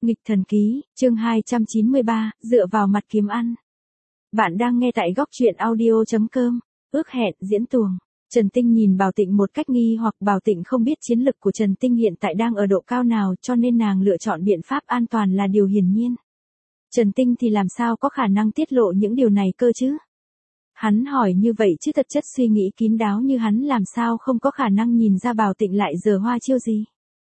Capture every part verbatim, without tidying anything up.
Nghịch thần ký, chương hai trăm chín mươi ba, dựa vào mặt kiếm ăn. Bạn đang nghe tại góc truyện audio chấm com, ước hẹn diễn tuồng. Trần Tinh nhìn Bảo Tịnh một cách nghi hoặc Bảo Tịnh không biết chiến lực của Trần Tinh hiện tại đang ở độ cao nào cho nên nàng lựa chọn biện pháp an toàn là điều hiển nhiên. Trần Tinh thì làm sao có khả năng tiết lộ những điều này cơ chứ? Hắn hỏi như vậy chứ thật chất suy nghĩ kín đáo như hắn làm sao không có khả năng nhìn ra Bảo Tịnh lại giở hoa chiêu gì.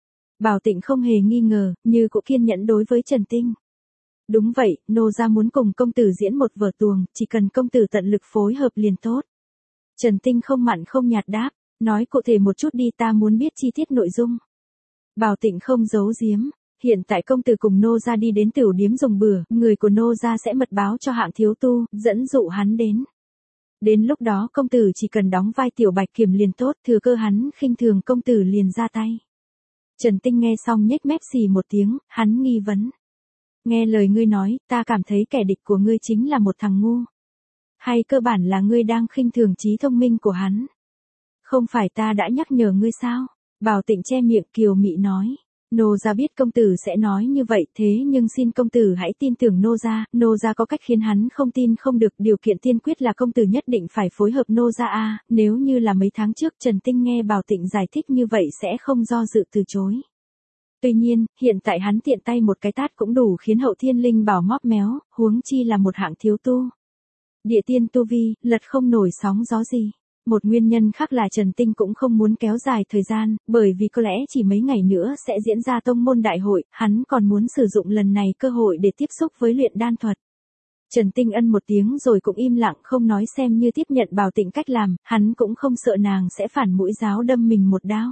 Bảo Tịnh không hề nghi ngờ, như cũng kiên nhẫn đối với Trần Tinh. Đúng vậy, nô gia muốn cùng công tử diễn một vở tuồng, chỉ cần công tử tận lực phối hợp liền tốt. Trần Tinh không mặn không nhạt đáp, nói cụ thể một chút đi, ta muốn biết chi tiết nội dung. Bảo Tịnh không giấu giếm, hiện tại công tử cùng nô gia đi đến tửu điếm dùng bữa, người của nô gia sẽ mật báo cho hạng thiếu tu, dẫn dụ hắn đến. Đến lúc đó công tử chỉ cần đóng vai tiểu bạch kiểm liền tốt, thừa cơ hắn khinh thường công tử liền ra tay. Trần Tinh nghe xong nhếch mép xì một tiếng, hắn nghi vấn. Nghe lời ngươi nói, ta cảm thấy kẻ địch của ngươi chính là một thằng ngu. Hay cơ bản là ngươi đang khinh thường trí thông minh của hắn. Không phải ta đã nhắc nhở ngươi sao? Bảo Tịnh che miệng kiều mị nói. Nô gia biết công tử sẽ nói như vậy, thế nhưng xin công tử hãy tin tưởng nô gia, nô gia có cách khiến hắn không tin không được, điều kiện tiên quyết là công tử nhất định phải phối hợp nô gia a. Nếu như là mấy tháng trước Trần Tinh nghe Bảo Tịnh giải thích như vậy sẽ không do dự từ chối. Tuy nhiên, hiện tại hắn tiện tay một cái tát cũng đủ khiến Hậu Thiên Linh Bảo móp méo, huống chi là một hạng thiếu tu. Địa tiên tu vi, lật không nổi sóng gió gì. Một nguyên nhân khác là Trần Tinh cũng không muốn kéo dài thời gian, bởi vì có lẽ chỉ mấy ngày nữa sẽ diễn ra tông môn đại hội, hắn còn muốn sử dụng lần này cơ hội để tiếp xúc với luyện đan thuật. Trần Tinh ân một tiếng rồi cũng im lặng không nói xem như tiếp nhận Bảo Tịnh cách làm, hắn cũng không sợ nàng sẽ phản mũi giáo đâm mình một đao.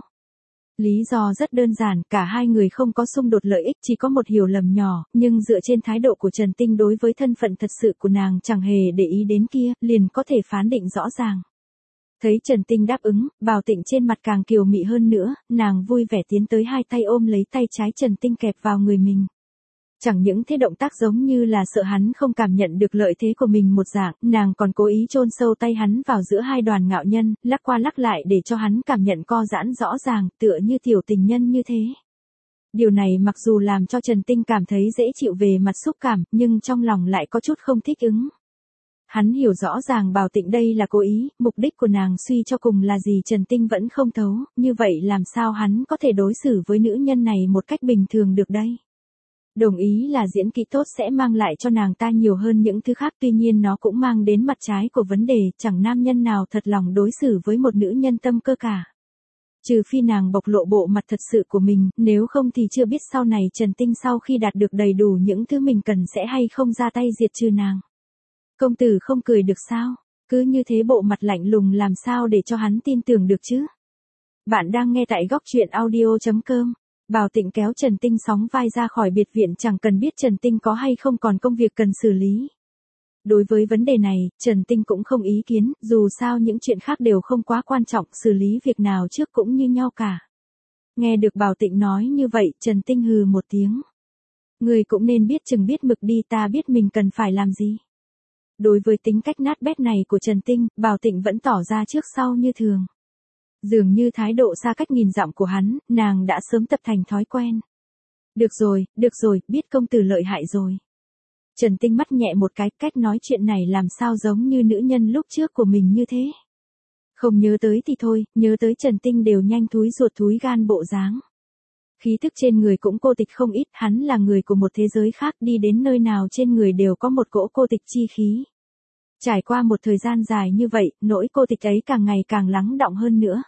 Lý do rất đơn giản, cả hai người không có xung đột lợi ích, chỉ có một hiểu lầm nhỏ, nhưng dựa trên thái độ của Trần Tinh đối với thân phận thật sự của nàng chẳng hề để ý đến kia, liền có thể phán định rõ ràng. Thấy Trần Tinh đáp ứng, Bảo Tịnh trên mặt càng kiều mị hơn nữa, nàng vui vẻ tiến tới hai tay ôm lấy tay trái Trần Tinh kẹp vào người mình. Chẳng những thế động tác giống như là sợ hắn không cảm nhận được lợi thế của mình một dạng, nàng còn cố ý chôn sâu tay hắn vào giữa hai đoàn ngạo nhân, lắc qua lắc lại để cho hắn cảm nhận co giãn rõ ràng, tựa như tiểu tình nhân như thế. Điều này mặc dù làm cho Trần Tinh cảm thấy dễ chịu về mặt xúc cảm, nhưng trong lòng lại có chút không thích ứng. Hắn hiểu rõ ràng Bảo Tịnh đây là cố ý, mục đích của nàng suy cho cùng là gì Trần Tinh vẫn không thấu, như vậy làm sao hắn có thể đối xử với nữ nhân này một cách bình thường được đây. Đồng ý là diễn kỹ tốt sẽ mang lại cho nàng ta nhiều hơn những thứ khác, tuy nhiên nó cũng mang đến mặt trái của vấn đề, chẳng nam nhân nào thật lòng đối xử với một nữ nhân tâm cơ cả. Trừ phi nàng bộc lộ bộ mặt thật sự của mình, nếu không thì chưa biết sau này Trần Tinh sau khi đạt được đầy đủ những thứ mình cần sẽ hay không ra tay diệt trừ nàng. Công tử không cười được sao? Cứ như thế bộ mặt lạnh lùng làm sao để cho hắn tin tưởng được chứ? Bạn đang nghe tại góc truyện audio chấm com. Bảo Tịnh kéo Trần Tinh sóng vai ra khỏi biệt viện, chẳng cần biết Trần Tinh có hay không còn công việc cần xử lý. Đối với vấn đề này, Trần Tinh cũng không ý kiến, dù sao những chuyện khác đều không quá quan trọng, xử lý việc nào trước cũng như nhau cả. Nghe được Bảo Tịnh nói như vậy, Trần Tinh hừ một tiếng. Người cũng nên biết chừng biết mực đi, ta biết mình cần phải làm gì. Đối với tính cách nát bét này của Trần Tinh, Bảo Tịnh vẫn tỏ ra trước sau như thường. Dường như thái độ xa cách nghìn dặm của hắn, nàng đã sớm tập thành thói quen. Được rồi, được rồi, biết công tử lợi hại rồi. Trần Tinh mắt nhẹ một cái, cách nói chuyện này làm sao giống như nữ nhân lúc trước của mình như thế. Không nhớ tới thì thôi, nhớ tới Trần Tinh đều nhanh thúi ruột thúi gan bộ dáng. Khí thức trên người cũng cô tịch không ít, hắn là người của một thế giới khác, đi đến nơi nào trên người đều có một cỗ cô tịch chi khí. Trải qua một thời gian dài như vậy, nỗi cô tịch ấy càng ngày càng lắng đọng hơn nữa.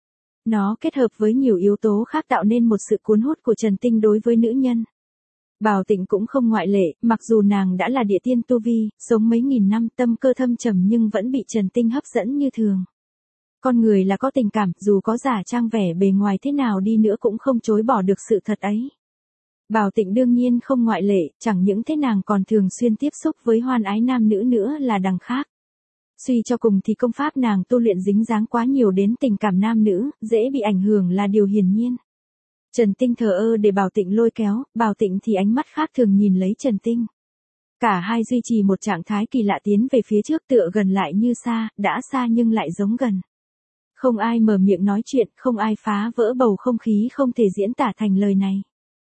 Nó kết hợp với nhiều yếu tố khác tạo nên một sự cuốn hút của Trần Tinh đối với nữ nhân. Bảo Tịnh cũng không ngoại lệ, mặc dù nàng đã là địa tiên tu vi, sống mấy nghìn năm tâm cơ thâm trầm nhưng vẫn bị Trần Tinh hấp dẫn như thường. Con người là có tình cảm, dù có giả trang vẻ bề ngoài thế nào đi nữa cũng không chối bỏ được sự thật ấy. Bảo Tịnh đương nhiên không ngoại lệ, chẳng những thế nàng còn thường xuyên tiếp xúc với hoan ái nam nữ nữa là đằng khác. Suy cho cùng thì công pháp nàng tu luyện dính dáng quá nhiều đến tình cảm nam nữ, dễ bị ảnh hưởng là điều hiển nhiên. Trần Tinh thờ ơ để Bảo Tịnh lôi kéo, Bảo Tịnh thì ánh mắt khác thường nhìn lấy Trần Tinh. Cả hai duy trì một trạng thái kỳ lạ tiến về phía trước, tựa gần lại như xa, đã xa nhưng lại giống gần. Không ai mở miệng nói chuyện, không ai phá vỡ bầu không khí không thể diễn tả thành lời này.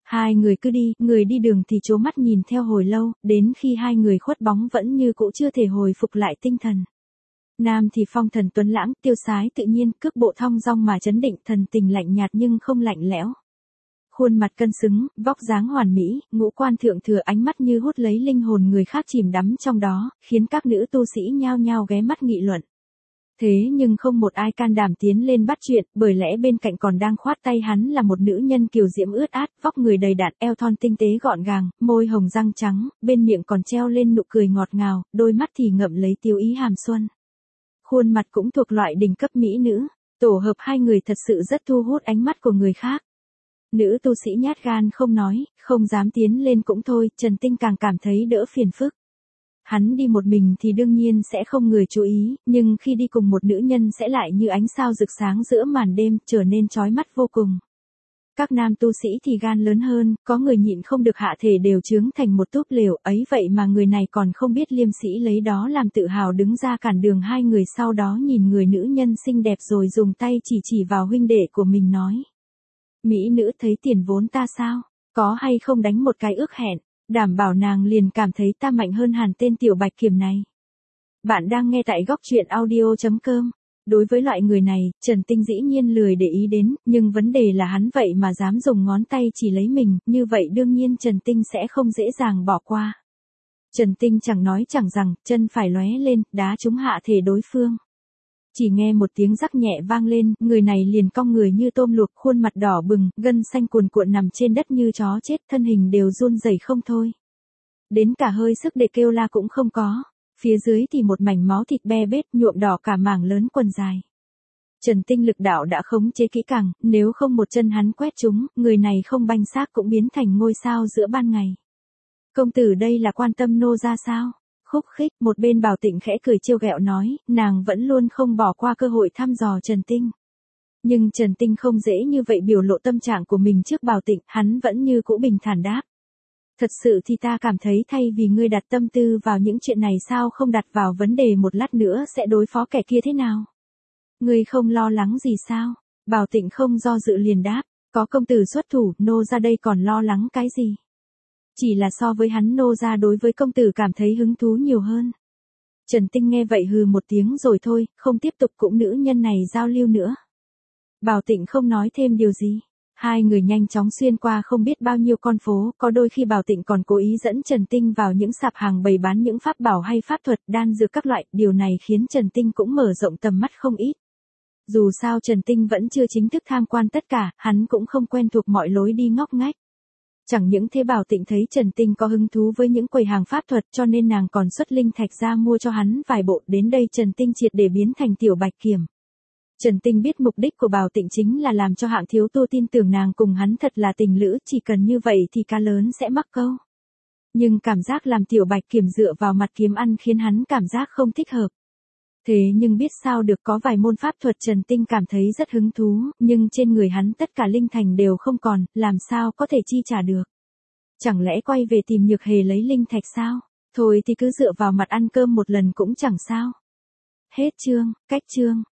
Hai người cứ đi, người đi đường thì trố mắt nhìn theo hồi lâu, đến khi hai người khuất bóng vẫn như cũ chưa thể hồi phục lại tinh thần. Nam thì phong thần tuấn lãng, tiêu sái tự nhiên, cước bộ thong dong mà chấn định, thần tình lạnh nhạt nhưng không lạnh lẽo. Khuôn mặt cân xứng, vóc dáng hoàn mỹ, ngũ quan thượng thừa, ánh mắt như hút lấy linh hồn người khác chìm đắm trong đó, khiến các nữ tu sĩ nhao nhao ghé mắt nghị luận. Thế nhưng không một ai can đảm tiến lên bắt chuyện, bởi lẽ bên cạnh còn đang khoát tay hắn là một nữ nhân kiều diễm ướt át, vóc người đầy đặn, eo thon tinh tế gọn gàng, môi hồng răng trắng, bên miệng còn treo lên nụ cười ngọt ngào, đôi mắt thì ngậm lấy tiêu ý hàm xuân. Khuôn mặt cũng thuộc loại đỉnh cấp mỹ nữ, tổ hợp hai người thật sự rất thu hút ánh mắt của người khác. Nữ tu sĩ nhát gan không nói, không dám tiến lên cũng thôi, Trần Tinh càng cảm thấy đỡ phiền phức. Hắn đi một mình thì đương nhiên sẽ không người chú ý, nhưng khi đi cùng một nữ nhân sẽ lại như ánh sao rực sáng giữa màn đêm, trở nên chói mắt vô cùng. Các nam tu sĩ thì gan lớn hơn, có người nhịn không được hạ thể đều chướng thành một túp lều, ấy vậy mà người này còn không biết liêm sĩ lấy đó làm tự hào đứng ra cản đường hai người, sau đó nhìn người nữ nhân xinh đẹp rồi dùng tay chỉ chỉ vào huynh đệ của mình nói. Mỹ nữ thấy tiền vốn ta sao, có hay không đánh một cái ước hẹn, đảm bảo nàng liền cảm thấy ta mạnh hơn hẳn tên tiểu bạch kiểm này. Bạn đang nghe tại góc truyện audio chấm com. Đối với loại người này, Trần Tinh dĩ nhiên lười để ý đến, nhưng vấn đề là hắn vậy mà dám dùng ngón tay chỉ lấy mình, như vậy đương nhiên Trần Tinh sẽ không dễ dàng bỏ qua. Trần Tinh chẳng nói chẳng rằng, chân phải lóe lên, đá trúng hạ thể đối phương. Chỉ nghe một tiếng rắc nhẹ vang lên, người này liền cong người như tôm luộc, khuôn mặt đỏ bừng, gân xanh cuồn cuộn nằm trên đất như chó chết, thân hình đều run rẩy không thôi. Đến cả hơi sức để kêu la cũng không có. Phía dưới thì một mảnh máu thịt be bết, nhuộm đỏ cả mảng lớn quần dài. Trần Tinh lực đạo đã khống chế kỹ càng, nếu không một chân hắn quét trúng, người này không banh xác cũng biến thành ngôi sao giữa ban ngày. Công tử đây là quan tâm nô ra sao? Khúc khích, một bên Bảo Tịnh khẽ cười trêu ghẹo nói, nàng vẫn luôn không bỏ qua cơ hội thăm dò Trần Tinh. Nhưng Trần Tinh không dễ như vậy biểu lộ tâm trạng của mình trước Bảo Tịnh, hắn vẫn như cũ bình thản đáp. Thật sự thì ta cảm thấy thay vì ngươi đặt tâm tư vào những chuyện này sao không đặt vào vấn đề một lát nữa sẽ đối phó kẻ kia thế nào? Ngươi không lo lắng gì sao? Bảo Tịnh không do dự liền đáp, có công tử xuất thủ, nô ra đây còn lo lắng cái gì? Chỉ là so với hắn nô ra đối với công tử cảm thấy hứng thú nhiều hơn. Trần Tinh nghe vậy hừ một tiếng rồi thôi, không tiếp tục cũng nữ nhân này giao lưu nữa. Bảo Tịnh không nói thêm điều gì. Hai người nhanh chóng xuyên qua không biết bao nhiêu con phố, có đôi khi Bảo Tịnh còn cố ý dẫn Trần Tinh vào những sạp hàng bày bán những pháp bảo hay pháp thuật, đan dược các loại, điều này khiến Trần Tinh cũng mở rộng tầm mắt không ít. Dù sao Trần Tinh vẫn chưa chính thức tham quan tất cả, hắn cũng không quen thuộc mọi lối đi ngóc ngách. Chẳng những thế Bảo Tịnh thấy Trần Tinh có hứng thú với những quầy hàng pháp thuật cho nên nàng còn xuất linh thạch ra mua cho hắn vài bộ, đến đây Trần Tinh triệt để biến thành tiểu bạch kiểm. Trần Tinh biết mục đích của Bảo Tịnh chính là làm cho hạng thiếu tu tin tưởng nàng cùng hắn thật là tình lữ, chỉ cần như vậy thì cá lớn sẽ mắc câu. Nhưng cảm giác làm tiểu bạch kiểm dựa vào mặt kiếm ăn khiến hắn cảm giác không thích hợp. Thế nhưng biết sao được, có vài môn pháp thuật Trần Tinh cảm thấy rất hứng thú, nhưng trên người hắn tất cả linh thành đều không còn, làm sao có thể chi trả được. Chẳng lẽ quay về tìm Nhược Hề lấy linh thạch sao? Thôi thì cứ dựa vào mặt ăn cơm một lần cũng chẳng sao. Hết chương, cách chương.